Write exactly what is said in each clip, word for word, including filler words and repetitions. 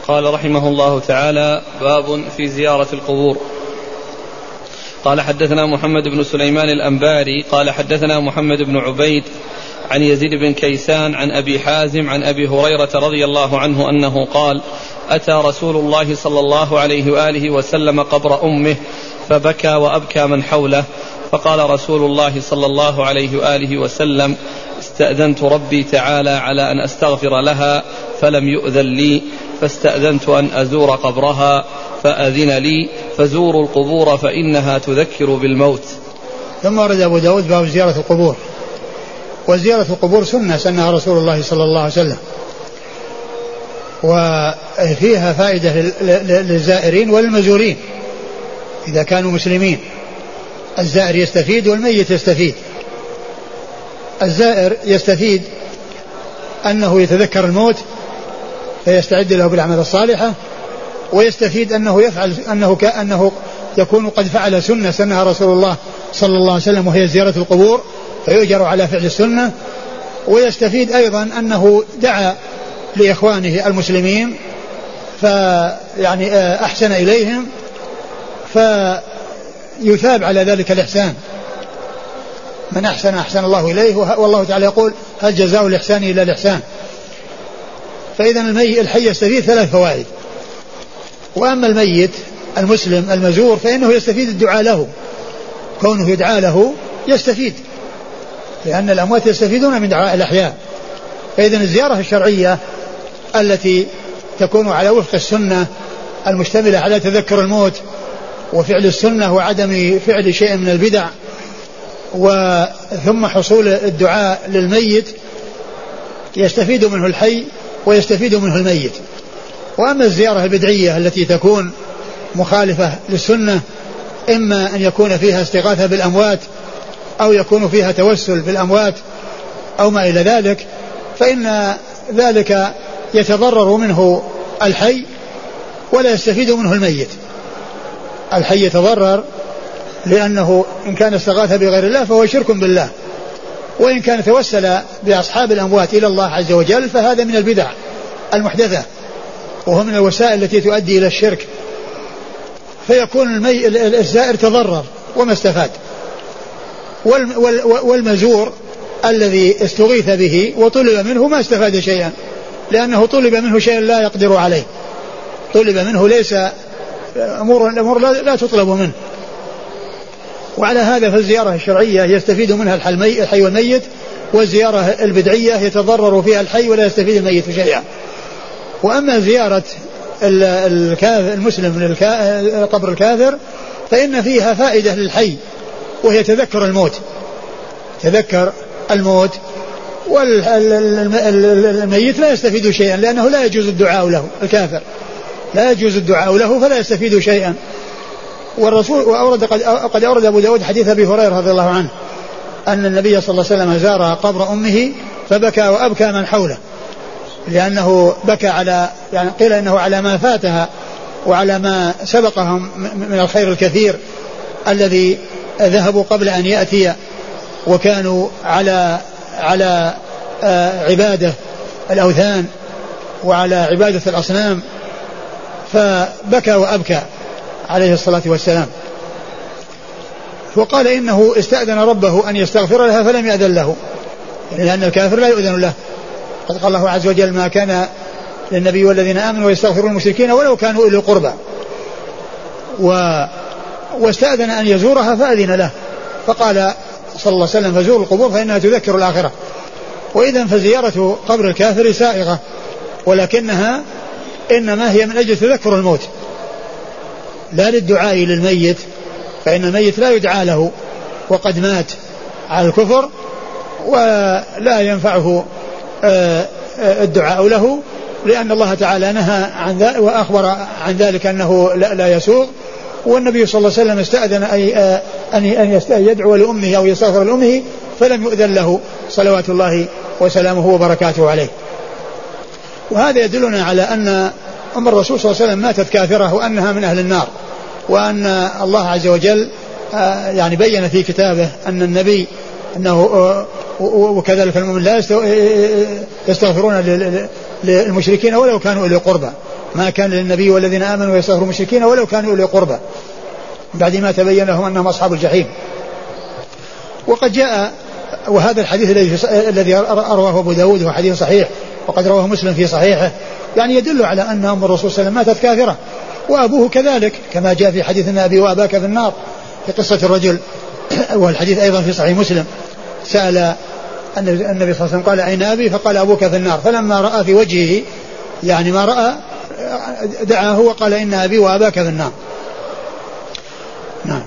قال رحمه الله تعالى: باب في زيارة القبور. قال حدثنا محمد بن سليمان الأنباري قال حدثنا محمد بن عبيد عن يزيد بن كيسان عن أبي حازم عن أبي هريرة رضي الله عنه أنه قال: أتى رسول الله صلى الله عليه وآله وسلم قبر أمه فبكى وأبكى من حوله، فقال رسول الله صلى الله عليه وآله وسلم: استأذنت ربي تعالى على أن أستغفر لها فلم يؤذن لي، فاستأذنت أن أزور قبرها فأذن لي، فزوروا القبور فإنها تذكر بالموت. ثم ورد أبو داود باب زيارة القبور. وزيارة القبور سنة سنها رسول الله صلى الله عليه وسلم، وفيها فائدة للزائرين والمزورين إذا كانوا مسلمين. الزائر يستفيد والميت يستفيد. الزائر يستفيد أنه يتذكر الموت فيستعد له بالأعمال الصالحة، ويستفيد أنه يفعل أنه كأنه يكون قد فعل سنة سنها رسول الله صلى الله عليه وسلم، وهي زيارة القبور، فيؤجر على فعل السنة. ويستفيد أيضا أنه دعا لإخوانه المسلمين فيعني أحسن إليهم فيثاب على ذلك الإحسان. من أحسن أحسن الله إليه، والله تعالى يقول: هل جزاء الإحسان إلا الإحسان. فإذا الحي يستفيد ثلاث فوائد. وأما الميت المسلم المزور فإنه يستفيد الدعاء له، كونه يدعى له يستفيد، لأن الأموات يستفيدون من دعاء الأحياء. فإذا الزيارة الشرعية التي تكون على وفق السنة المشتملة على تذكر الموت وفعل السنة وعدم فعل شيء من البدع، وثم حصول الدعاء للميت، يستفيد منه الحي ويستفيد منه الميت. وأما الزيارة البدعية التي تكون مخالفة للسنة، إما أن يكون فيها استغاثة بالأموات أو يكون فيها توسل بالأموات أو ما إلى ذلك، فإن ذلك يتضرر منه الحي ولا يستفيد منه الميت. الحي يتضرر لأنه إن كان استغاث بغير الله فهو شرك بالله، وإن كان توسل بأصحاب الأموات إلى الله عز وجل فهذا من البدع المحدثة، وهو من الوسائل التي تؤدي إلى الشرك. فيكون المي... الزائر تضرر وما استفاد، وال... وال... والمزور الذي استغيث به وطلب منه ما استفاد شيئا، لأنه طلب منه شيئا لا يقدر عليه، طلب منه ليس أمور, الأمور لا... لا تطلب منه. وعلى هذا فالزيارة الشرعية يستفيد منها الحي والميت، والزيارة البدعية يتضرر فيها الحي ولا يستفيد الميت شيئا. وأما زيارة المسلم من قبر الكافر فإن فيها فائدة للحي، وهي تذكر الموت، تذكر الموت. والميت لا يستفيد شيئا لأنه لا يجوز الدعاء له، الكافر لا يجوز الدعاء له فلا يستفيد شيئا. والرسول وأورد قد, قد أورد أبو داود حديث أبي هريرة رضي الله عنه أن النبي صلى الله عليه وسلم زار قبر أمه فبكى وأبكى من حوله، لأنه بكى على، يعني قيل إنه على ما فاتها وعلى ما سبقهم من الخير الكثير الذي ذهبوا قبل أن يأتي، وكانوا على على عبادة الأوثان وعلى عبادة الأصنام، فبكى وأبكى عليه الصلاة والسلام. وقال إنه استأذن ربه أن يستغفر لها فلم يأذن له، لأن الكافر لا يؤذن له. قد قال الله عز وجل: ما كان للنبي والذين آمنوا ويستغفرون المشركين ولو كانوا أولي القربى. و... واستأذن أن يزورها فأذن له، فقال صلى الله عليه وسلم: فزور القبور فإنها تذكر الآخرة. وإذن فزيارة قبر الكافر سائغة، ولكنها إنما هي من أجل تذكر الموت لا للدعاء للميت، فإن الميت لا يدعى له وقد مات على الكفر، ولا ينفعه الدعاء له، لأن الله تعالى نهى عن ذلك وأخبر عن ذلك أنه لا يسوغ. والنبي صلى الله عليه وسلم استأذن أن يدعو لأمه أو يستغفر لأمه فلم يؤذن له صلوات الله وسلامه وبركاته عليه. وهذا يدلنا على أن أم الرسول صلى الله عليه وسلم ماتت كافرة وأنها من أهل النار، وأن الله عز وجل يعني بين في كتابه أن النبي أنه وكذلك المؤمن لا يستغفرون للمشركين ولو كانوا إلى قربى. ما كان للنبي والذين آمنوا يستغفروا المشركين ولو كانوا أولي قربى بعد ما تبين لهم أنهم أصحاب الجحيم. وقد جاء وهذا الحديث الذي رواه أبو داود هو حديث صحيح وقد رواه مسلم في صحيحه، يعني يدل على أن أم الرسول صلى الله عليه وسلم ماتت كافرة وأبوه كذلك كما جاء في حديث أن أبي وأباك في النار في قصة الرجل، والحديث أيضا في صحيح مسلم سأل النبي صلى الله عليه وسلم قال أين أبي؟ فقال أبوك في النار، فلما رأى في وجهه يعني ما رأى دعاه وقال إن أبي وأباك في النار. نعم.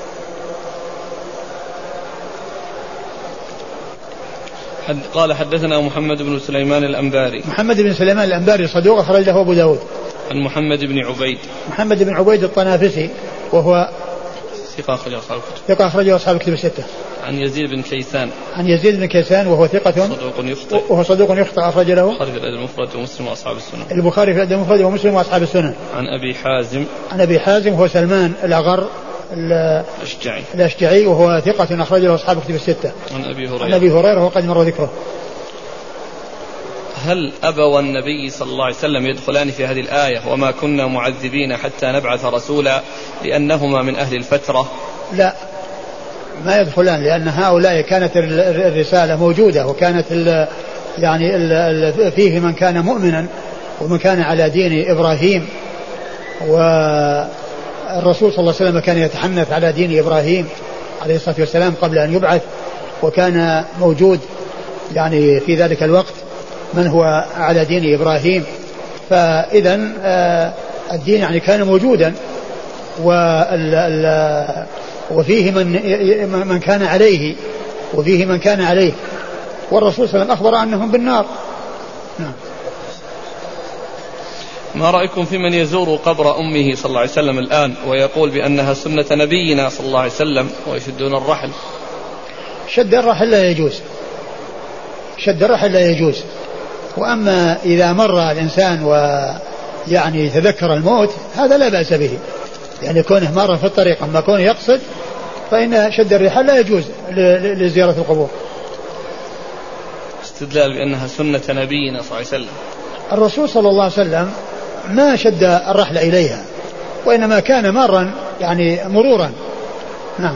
قال حدثنا محمد بن سليمان الأنباري. محمد بن سليمان الأنباري صدوق أخرج له أبو داود. عن محمد بن عبيد. محمد بن عبيد الطنافسي وهو ثقة أخرج أصحاب الكتب. ثقة أخرج أصحاب الكتب الستة. عن يزيد بن كيسان. عن يزيد بن كيسان وهو ثقة صدوق يخطئ. وهو صدوق يخطئ أخرج له البخاري في الأدب المفرد ومسلم وأصحاب السنن. البخاري في الأدب المفرد ومسلم وأصحاب السنن. عن أبي حازم. عن أبي حازم هو سلمان الأغر الأشجعي. الأشجعي وهو ثقة أخرج له أصحاب الكتب الستة. عن أبي هريرة. عن أبي هريرة وقد مر ذكره. هل أبوى النبي صلى الله عليه وسلم يدخلان في هذه الآية وما كنا معذبين حتى نبعث رسولا لأنهما من أهل الفترة؟ لا ما يدخلان، لأن هؤلاء كانت الرسالة موجودة وكانت ال يعني ال فيه من كان مؤمنا ومن كان على دين إبراهيم، والرسول صلى الله عليه وسلم كان يتحنث على دين إبراهيم عليه الصلاة والسلام قبل أن يبعث، وكان موجود يعني في ذلك الوقت من هو على دين إبراهيم، فإذا الدين يعني كان موجودا وفيه من من كان عليه وفيه من كان عليه، والرسول صلى الله عليه وسلم أخبر أنهم بالنار. نعم. ما رأيكم في من يزور قبر أمه صلى الله عليه وسلم الآن ويقول بأنها سنة نبينا صلى الله عليه وسلم ويشدون الرحل؟ شد الرحل لا يجوز، شد الرحل لا يجوز. وأما إذا مر الإنسان ويعني يتذكر الموت هذا لا بأس به، يعني كونه مر في الطريق أما كونه يقصد فإن شد الرحال لا يجوز لزيارة القبور. استدلال بأنها سنة نبينا صلى الله عليه وسلم. الرسول صلى الله عليه وسلم ما شد الرحل إليها وإنما كان مارا يعني مرورا. نعم.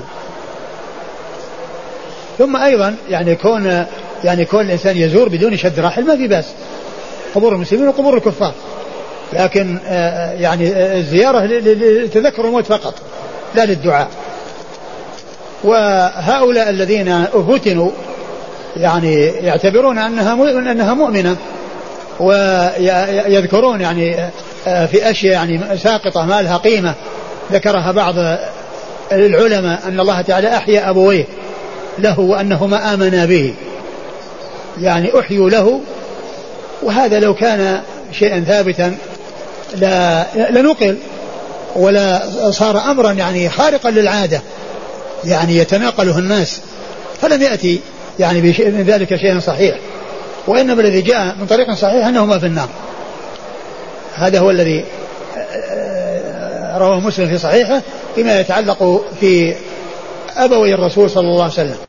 ثم أيضا يعني كون يعني كون الإنسان يزور بدون شد رحل ما في بأس، قبور المسلمين وقبور الكفار، لكن يعني الزيارة لتذكر الموت فقط لا للدعاء. وهؤلاء الذين فتنوا يعني يعتبرون أنها أنها مؤمنة ويذكرون يعني في أشياء يعني ساقطة ما لها قيمة ذكرها بعض العلماء أن الله تعالى أحيا أبويه له وأنهما آمنا به، يعني أحيوا له، وهذا لو كان شيئا ثابتا لا لنقل ولا صار أمرا يعني خارقا للعادة يعني يتناقله الناس، فلم يأتي يعني من ذلك شيء صحيح، وإنما الذي جاء من طريق صحيح أنهما في النار. هذا هو الذي رواه مسلم في صحيحه فيما يتعلق في أبوي الرسول صلى الله عليه وسلم.